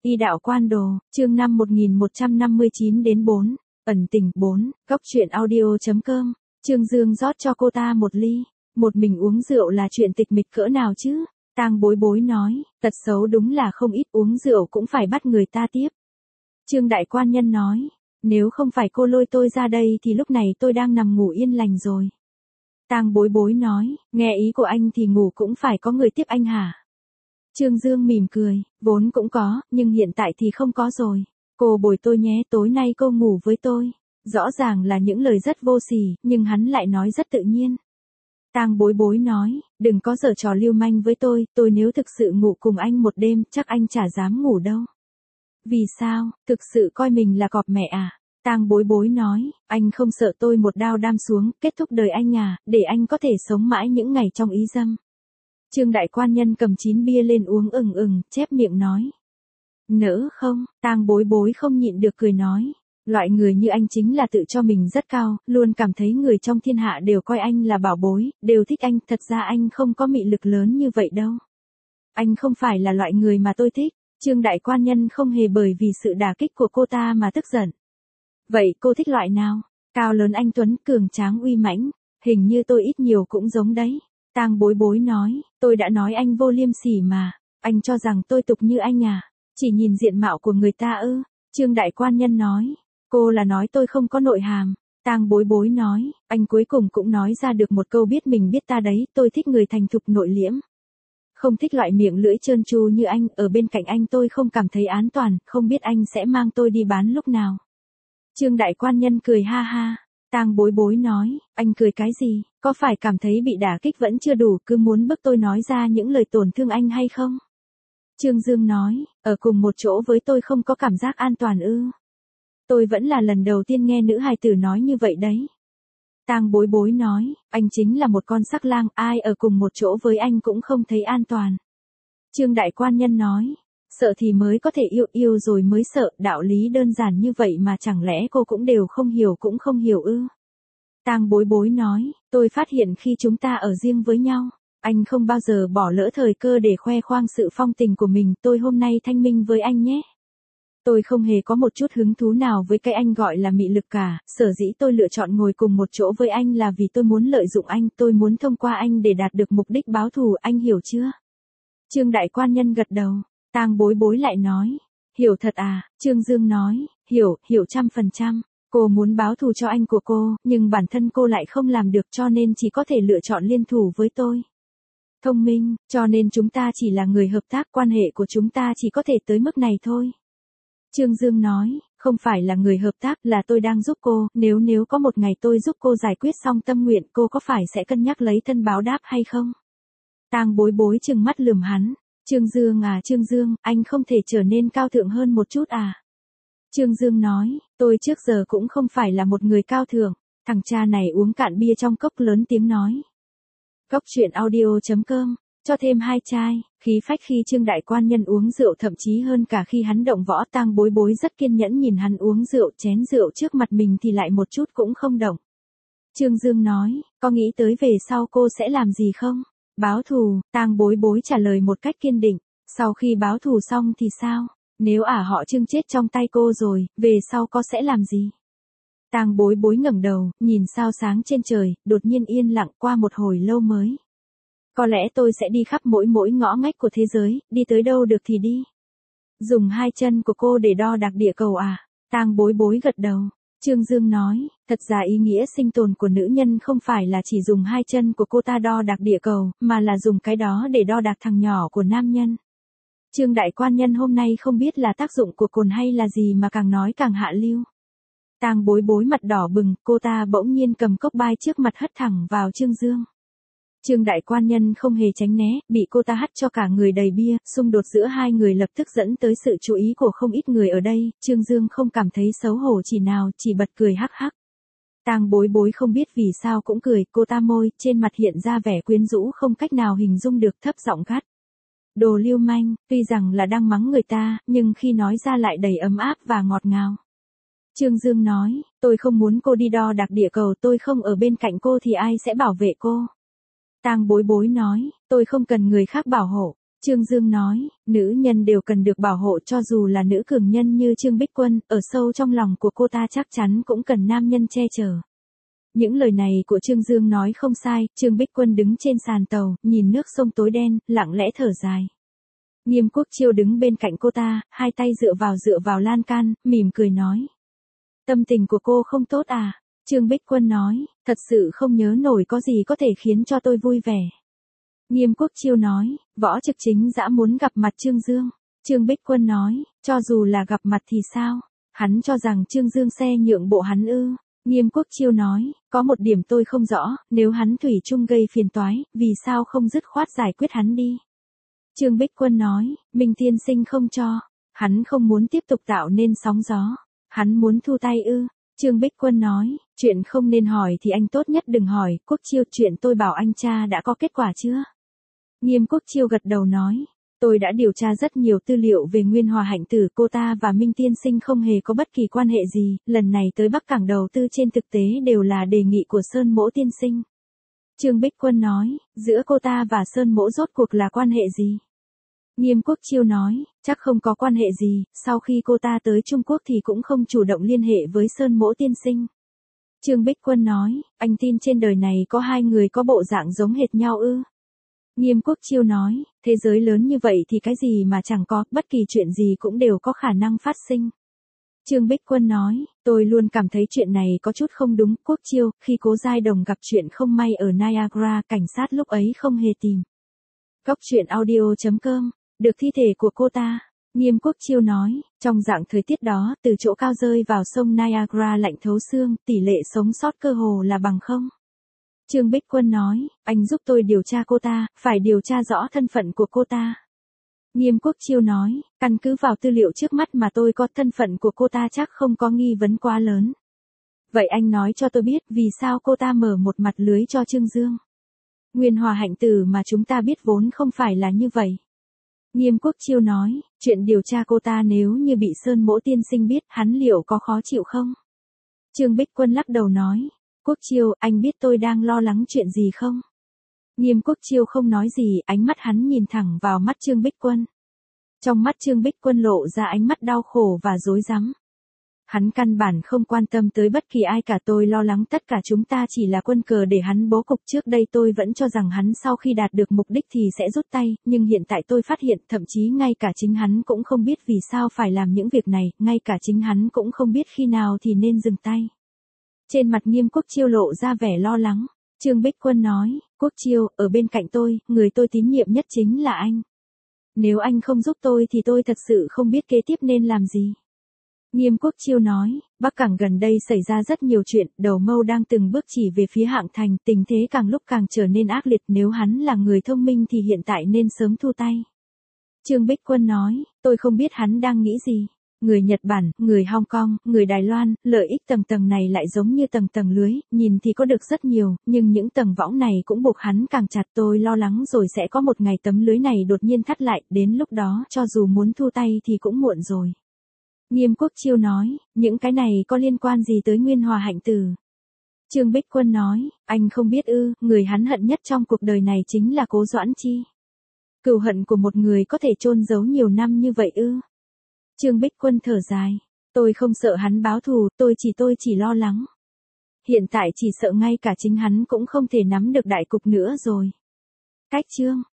Y đạo quan đồ, chương 5 1159 đến 4, ẩn tình 4, góc truyện audio.com, Trương Dương rót cho cô ta một ly, một mình uống rượu là chuyện tịch mịch cỡ nào chứ, Tang Bối Bối nói, tật xấu đúng là không ít, uống rượu cũng phải bắt người ta tiếp. Trương đại quan nhân nói, nếu không phải cô lôi tôi ra đây thì lúc này tôi đang nằm ngủ yên lành rồi. Tang Bối Bối nói, nghe ý của anh thì ngủ cũng phải có người tiếp anh hả? Trương Dương mỉm cười, vốn cũng có, nhưng hiện tại thì không có rồi. Cô bồi tôi nhé, tối nay cô ngủ với tôi. Rõ ràng là những lời rất vô sỉ, nhưng hắn lại nói rất tự nhiên. Tang Bối Bối nói, đừng có giở trò lưu manh với tôi nếu thực sự ngủ cùng anh một đêm, chắc anh chả dám ngủ đâu. Vì sao, thực sự coi mình là cọp mẹ à? Tang Bối Bối nói, anh không sợ tôi một đao đam xuống, kết thúc đời anh à, để anh có thể sống mãi những ngày trong ý dâm. Trương đại quan nhân cầm 9 bia lên uống chép miệng nói. Nỡ không, Tang Bối Bối không nhịn được cười nói. Loại người như anh chính là tự cho mình rất cao, luôn cảm thấy người trong thiên hạ đều coi anh là bảo bối, đều thích anh, thật ra anh không có mị lực lớn như vậy đâu. Anh không phải là loại người mà tôi thích. Trương đại quan nhân không hề bởi vì sự đả kích của cô ta mà tức giận. Vậy cô thích loại nào? Cao lớn anh tuấn, cường tráng uy mãnh, hình như tôi ít nhiều cũng giống đấy. Tang Bối Bối nói, tôi đã nói anh vô liêm sỉ mà, anh cho rằng tôi tục như anh à, chỉ nhìn diện mạo của người ta ư? Trương đại quan nhân nói, cô là nói tôi không có nội hàm. Tang Bối Bối nói, anh cuối cùng cũng nói ra được một câu biết mình biết ta đấy, tôi thích người thành thục nội liễm. Không thích loại miệng lưỡi trơn tru như anh, ở bên cạnh anh tôi không cảm thấy an toàn, không biết anh sẽ mang tôi đi bán lúc nào. Trương đại quan nhân cười ha ha. Tang Bối Bối nói, anh cười cái gì, có phải cảm thấy bị đả kích vẫn chưa đủ, cứ muốn bức tôi nói ra những lời tổn thương anh hay không? Trương Dương nói, ở cùng một chỗ với tôi không có cảm giác an toàn ư? Tôi vẫn là lần đầu tiên nghe nữ hài tử nói như vậy đấy. Tang Bối Bối nói, anh chính là một con sắc lang, ai ở cùng một chỗ với anh cũng không thấy an toàn. Trương đại quan nhân nói, sợ thì mới có thể yêu rồi mới sợ, đạo lý đơn giản như vậy mà chẳng lẽ cô cũng đều không hiểu ư? Tang Bối Bối nói, tôi phát hiện khi chúng ta ở riêng với nhau, anh không bao giờ bỏ lỡ thời cơ để khoe khoang sự phong tình của mình, tôi hôm nay thanh minh với anh nhé. Tôi không hề có một chút hứng thú nào với cái anh gọi là mị lực cả, sở dĩ tôi lựa chọn ngồi cùng một chỗ với anh là vì tôi muốn lợi dụng anh, tôi muốn thông qua anh để đạt được mục đích báo thù, anh hiểu chưa? Trương đại quan nhân gật đầu. Tang Bối Bối lại nói, hiểu thật à? Trương Dương nói, hiểu 100%. Cô muốn báo thù cho anh của cô, nhưng bản thân cô lại không làm được cho nên chỉ có thể lựa chọn liên thủ với tôi. Thông minh, cho nên chúng ta chỉ là người hợp tác, quan hệ của chúng ta chỉ có thể tới mức này thôi. Trương Dương nói, không phải là người hợp tác, là tôi đang giúp cô, nếu có một ngày tôi giúp cô giải quyết xong tâm nguyện, cô có phải sẽ cân nhắc lấy thân báo đáp hay không? Tang Bối Bối trừng mắt lườm hắn. Trương Dương à, Trương Dương, anh không thể trở nên cao thượng hơn một chút à? Trương Dương nói, tôi trước giờ cũng không phải là một người cao thượng. Thằng cha này uống cạn bia trong cốc lớn tiếng nói. Góc truyện audio.com, cho thêm 2 chai, khí phách khi Trương đại quan nhân uống rượu, thậm chí hơn cả khi hắn động võ. Tang Bối Bối rất kiên nhẫn nhìn hắn uống rượu, chén rượu trước mặt mình thì lại một chút cũng không động. Trương Dương nói, có nghĩ tới về sau cô sẽ làm gì không? Báo thù, Tang Bối Bối trả lời một cách kiên định, sau khi báo thù xong thì sao? Nếu họ Trương chết trong tay cô rồi, về sau có sẽ làm gì? Tang Bối Bối ngẩng đầu, nhìn sao sáng trên trời, đột nhiên yên lặng qua một hồi lâu mới. Có lẽ tôi sẽ đi khắp mỗi ngõ ngách của thế giới, đi tới đâu được thì đi. Dùng 2 chân của cô để đo đạc địa cầu à? Tang Bối Bối gật đầu. Trương Dương nói, thật ra ý nghĩa sinh tồn của nữ nhân không phải là chỉ dùng 2 chân của cô ta đo đạc địa cầu, mà là dùng cái đó để đo đạc thằng nhỏ của nam nhân. Trương đại quan nhân hôm nay không biết là tác dụng của cồn hay là gì mà càng nói càng hạ lưu. Tang Bối Bối mặt đỏ bừng, cô ta bỗng nhiên cầm cốc bai trước mặt hất thẳng vào Trương Dương. Trương đại quan nhân không hề tránh né, bị cô ta hất cho cả người đầy bia, xung đột giữa hai người lập tức dẫn tới sự chú ý của không ít người ở đây. Trương Dương không cảm thấy xấu hổ chỉ nào, chỉ bật cười hắc hắc. Tang Bối Bối không biết vì sao cũng cười, cô ta môi, trên mặt hiện ra vẻ quyến rũ không cách nào hình dung được, thấp giọng gắt. Đồ lưu manh, tuy rằng là đang mắng người ta, nhưng khi nói ra lại đầy ấm áp và ngọt ngào. Trương Dương nói, tôi không muốn cô đi đo đạc địa cầu, tôi không ở bên cạnh cô thì ai sẽ bảo vệ cô? Tang Bối Bối nói, tôi không cần người khác bảo hộ, Trương Dương nói, nữ nhân đều cần được bảo hộ cho dù là nữ cường nhân như Trương Bích Quân, ở sâu trong lòng của cô ta chắc chắn cũng cần nam nhân che chở. Những lời này của Trương Dương nói không sai, Trương Bích Quân đứng trên sàn tàu, nhìn nước sông tối đen, lặng lẽ thở dài. Nghiêm Quốc Chiêu đứng bên cạnh cô ta, hai tay dựa vào lan can, mỉm cười nói. Tâm tình của cô không tốt à? Trương Bích Quân nói, thật sự không nhớ nổi có gì có thể khiến cho tôi vui vẻ. Nghiêm Quốc Chiêu nói, Võ Trực Chính dã muốn gặp mặt Trương Dương. Trương Bích Quân nói, cho dù là gặp mặt thì sao? Hắn cho rằng Trương Dương xe nhượng bộ hắn ư. Nghiêm Quốc Chiêu nói, có một điểm tôi không rõ, nếu hắn thủy chung gây phiền toái, vì sao không dứt khoát giải quyết hắn đi? Trương Bích Quân nói, Minh Tiên Sinh không cho, hắn không muốn tiếp tục tạo nên sóng gió, hắn muốn thu tay ư. Trương Bích Quân nói, chuyện không nên hỏi thì anh tốt nhất đừng hỏi, Quốc Chiêu, chuyện tôi bảo anh cha đã có kết quả chưa? Nghiêm Quốc Chiêu gật đầu nói, tôi đã điều tra rất nhiều tư liệu về Nguyên Hòa Hạnh Tử, cô ta và Minh Tiên Sinh không hề có bất kỳ quan hệ gì, lần này tới Bắc Cảng đầu tư trên thực tế đều là đề nghị của Sơn Mỗ Tiên Sinh. Trương Bích Quân nói, giữa cô ta và Sơn Mỗ rốt cuộc là quan hệ gì? Nghiêm Quốc Chiêu nói, chắc không có quan hệ gì, sau khi cô ta tới Trung Quốc thì cũng không chủ động liên hệ với Sơn Mỗ Tiên Sinh. Trương Bích Quân nói, anh tin trên đời này có hai người có bộ dạng giống hệt nhau ư? Nghiêm Quốc Chiêu nói, thế giới lớn như vậy thì cái gì mà chẳng có, bất kỳ chuyện gì cũng đều có khả năng phát sinh. Trương Bích Quân nói, tôi luôn cảm thấy chuyện này có chút không đúng. Quốc Chiêu, khi Cố Giai Đồng gặp chuyện không may ở Niagara, cảnh sát lúc ấy không hề tìm. Góc truyện audio.com, được thi thể của cô ta. Nghiêm Quốc Chiêu nói, trong dạng thời tiết đó, từ chỗ cao rơi vào sông Niagara lạnh thấu xương, tỷ lệ sống sót cơ hồ là bằng không. Trương Bích Quân nói, anh giúp tôi điều tra cô ta, phải điều tra rõ thân phận của cô ta. Nghiêm Quốc Chiêu nói, căn cứ vào tư liệu trước mắt mà tôi có, thân phận của cô ta chắc không có nghi vấn quá lớn. Vậy anh nói cho tôi biết vì sao cô ta mở một mặt lưới cho Trương Dương. Nguyên Hòa Hạnh Tử mà chúng ta biết vốn không phải là như vậy. Nghiêm Quốc Chiêu nói, chuyện điều tra cô ta nếu như bị Sơn Mỗ Tiên Sinh biết, hắn liệu có khó chịu không? Trương Bích Quân lắc đầu nói, Quốc Chiêu, anh biết tôi đang lo lắng chuyện gì không? Nghiêm Quốc Chiêu không nói gì, ánh mắt hắn nhìn thẳng vào mắt Trương Bích Quân. Trong mắt Trương Bích Quân lộ ra ánh mắt đau khổ và rối rắm. Hắn căn bản không quan tâm tới bất kỳ ai cả, tôi lo lắng tất cả chúng ta chỉ là quân cờ để hắn bố cục. Trước đây tôi vẫn cho rằng hắn sau khi đạt được mục đích thì sẽ rút tay, nhưng hiện tại tôi phát hiện thậm chí ngay cả chính hắn cũng không biết vì sao phải làm những việc này, ngay cả chính hắn cũng không biết khi nào thì nên dừng tay. Trên mặt Nghiêm Quốc Chiêu lộ ra vẻ lo lắng. Trương Bích Quân nói, Quốc Chiêu, ở bên cạnh tôi, người tôi tín nhiệm nhất chính là anh. Nếu anh không giúp tôi thì tôi thật sự không biết kế tiếp nên làm gì. Nghiêm Quốc Chiêu nói, Bắc Cảng gần đây xảy ra rất nhiều chuyện, đầu mâu đang từng bước chỉ về phía Hạng Thành, tình thế càng lúc càng trở nên ác liệt, nếu hắn là người thông minh thì hiện tại nên sớm thu tay. Trương Bích Quân nói, tôi không biết hắn đang nghĩ gì. Người Nhật Bản, người Hong Kong, người Đài Loan, lợi ích tầng tầng này lại giống như tầng tầng lưới, nhìn thì có được rất nhiều, nhưng những tầng võng này cũng buộc hắn càng chặt. Tôi lo lắng rồi sẽ có một ngày tấm lưới này đột nhiên thắt lại, đến lúc đó cho dù muốn thu tay thì cũng muộn rồi. Nghiêm Quốc Chiêu nói, những cái này có liên quan gì tới Nguyên Hòa Hạnh Tử? Trương Bích Quân nói, anh không biết ư, người hắn hận nhất trong cuộc đời này chính là Cố Doãn Chi. Cừu hận của một người có thể chôn giấu nhiều năm như vậy ư? Trương Bích Quân thở dài, tôi không sợ hắn báo thù, tôi chỉ lo lắng. Hiện tại chỉ sợ ngay cả chính hắn cũng không thể nắm được đại cục nữa rồi. Cách chương